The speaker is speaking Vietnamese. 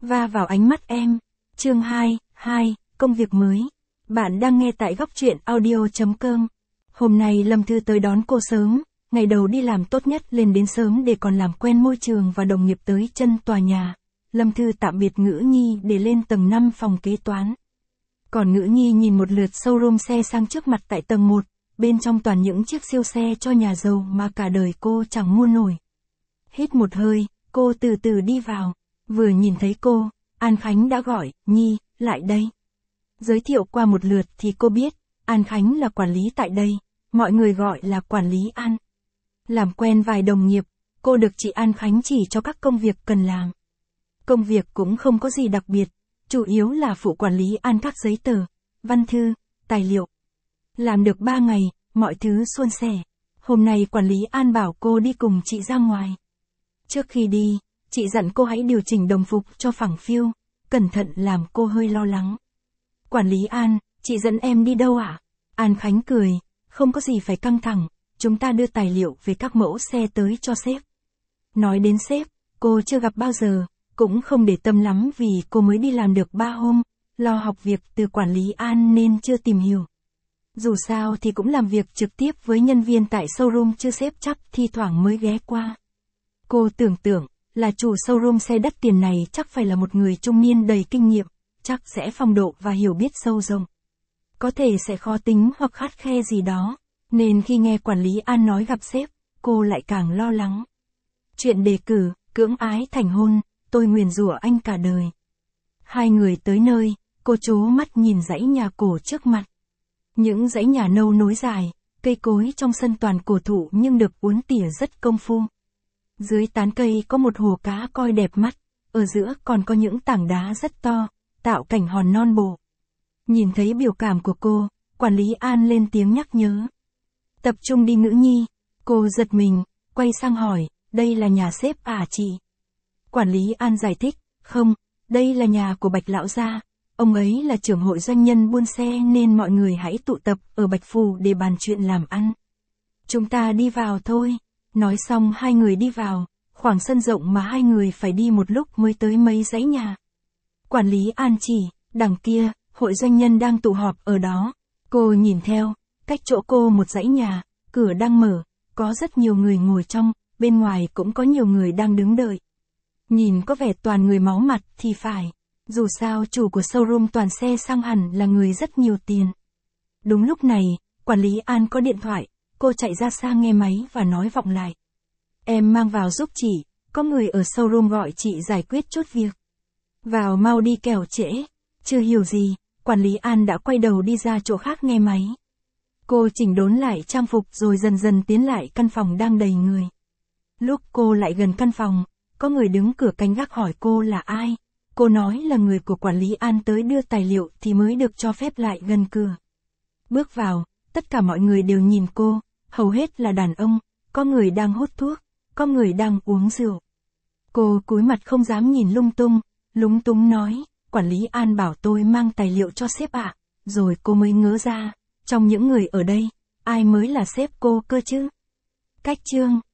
va vào ánh mắt em. Chương 2, công việc mới. Bạn đang nghe tại góc truyện audio.com. Hôm nay Lâm Thư tới đón cô sớm, ngày đầu đi làm tốt nhất lên đến sớm để còn làm quen môi trường và đồng nghiệp tới chân tòa nhà. Lâm Thư tạm biệt Ngữ Nhi để lên tầng 5 phòng kế toán. Còn Ngữ Nhi nhìn một lượt showroom xe sang trước mặt tại tầng 1, bên trong toàn những chiếc siêu xe cho nhà giàu mà cả đời cô chẳng mua nổi. Hít một hơi, cô từ từ đi vào. Vừa nhìn thấy cô, An Khánh đã gọi, Nhi, lại đây. Giới thiệu qua một lượt thì cô biết, An Khánh là quản lý tại đây, mọi người gọi là quản lý An. Làm quen vài đồng nghiệp, cô được chị An Khánh chỉ cho các công việc cần làm. Công việc cũng không có gì đặc biệt, chủ yếu là phụ quản lý An các giấy tờ, văn thư, tài liệu. Làm được 3 ngày, mọi thứ suôn sẻ. Hôm nay quản lý An bảo cô đi cùng chị ra ngoài. Trước khi đi, chị dặn cô hãy điều chỉnh đồng phục cho phẳng phiu, cẩn thận làm cô hơi lo lắng. Quản lý An, chị dẫn em đi đâu ạ? An Khánh cười, không có gì phải căng thẳng, chúng ta đưa tài liệu về các mẫu xe tới cho sếp. Nói đến sếp, cô chưa gặp bao giờ, cũng không để tâm lắm vì cô mới đi làm được 3 hôm, lo học việc từ quản lý An nên chưa tìm hiểu. Dù sao thì cũng làm việc trực tiếp với nhân viên tại showroom chứ sếp chắc thi thoảng mới ghé qua. Cô tưởng tượng, là chủ showroom xe đắt tiền này chắc phải là một người trung niên đầy kinh nghiệm, chắc sẽ phong độ và hiểu biết sâu rộng. Có thể sẽ khó tính hoặc khắt khe gì đó, nên khi nghe quản lý An nói gặp sếp, cô lại càng lo lắng. Chuyện đề cử, cưỡng ái thành hôn, tôi nguyền rủa anh cả đời. Hai người tới nơi, cô trố mắt nhìn dãy nhà cổ trước mặt. Những dãy nhà nâu nối dài, cây cối trong sân toàn cổ thụ nhưng được uốn tỉa rất công phu. Dưới tán cây có một hồ cá coi đẹp mắt, ở giữa còn có những tảng đá rất to, tạo cảnh hòn non bộ. Nhìn thấy biểu cảm của cô, quản lý An lên tiếng nhắc nhớ. Tập trung đi Ngữ Nhi. Cô giật mình, quay sang hỏi, đây là nhà sếp à chị? Quản lý An giải thích, không, đây là nhà của Bạch Lão gia. Ông ấy là trưởng hội doanh nhân buôn xe nên mọi người hãy tụ tập ở Bạch Phủ để bàn chuyện làm ăn. Chúng ta đi vào thôi. Nói xong hai người đi vào, khoảng sân rộng mà hai người phải đi một lúc mới tới mấy dãy nhà. Quản lý An chỉ, đằng kia, hội doanh nhân đang tụ họp ở đó. Cô nhìn theo, cách chỗ cô một dãy nhà, cửa đang mở, có rất nhiều người ngồi trong, bên ngoài cũng có nhiều người đang đứng đợi. Nhìn có vẻ toàn người máu mặt thì phải, dù sao chủ của showroom toàn xe sang hẳn là người rất nhiều tiền. Đúng lúc này, quản lý An có điện thoại. Cô chạy ra xa nghe máy và nói vọng lại. Em mang vào giúp chị, có người ở showroom gọi chị giải quyết chút việc. Vào mau đi kẻo trễ. Chưa hiểu gì, quản lý An đã quay đầu đi ra chỗ khác nghe máy. Cô chỉnh đốn lại trang phục rồi dần dần tiến lại căn phòng đang đầy người. Lúc cô lại gần căn phòng, có người đứng cửa canh gác hỏi cô là ai. Cô nói là người của quản lý An tới đưa tài liệu thì mới được cho phép lại gần cửa. Bước vào, tất cả mọi người đều nhìn cô. Hầu hết là đàn ông, có người đang hút thuốc, có người đang uống rượu. Cô cúi mặt không dám nhìn lúng túng nói, quản lý An bảo tôi mang tài liệu cho sếp ạ. Rồi cô mới ngớ ra, trong những người ở đây, ai mới là sếp cô cơ chứ? Cách chương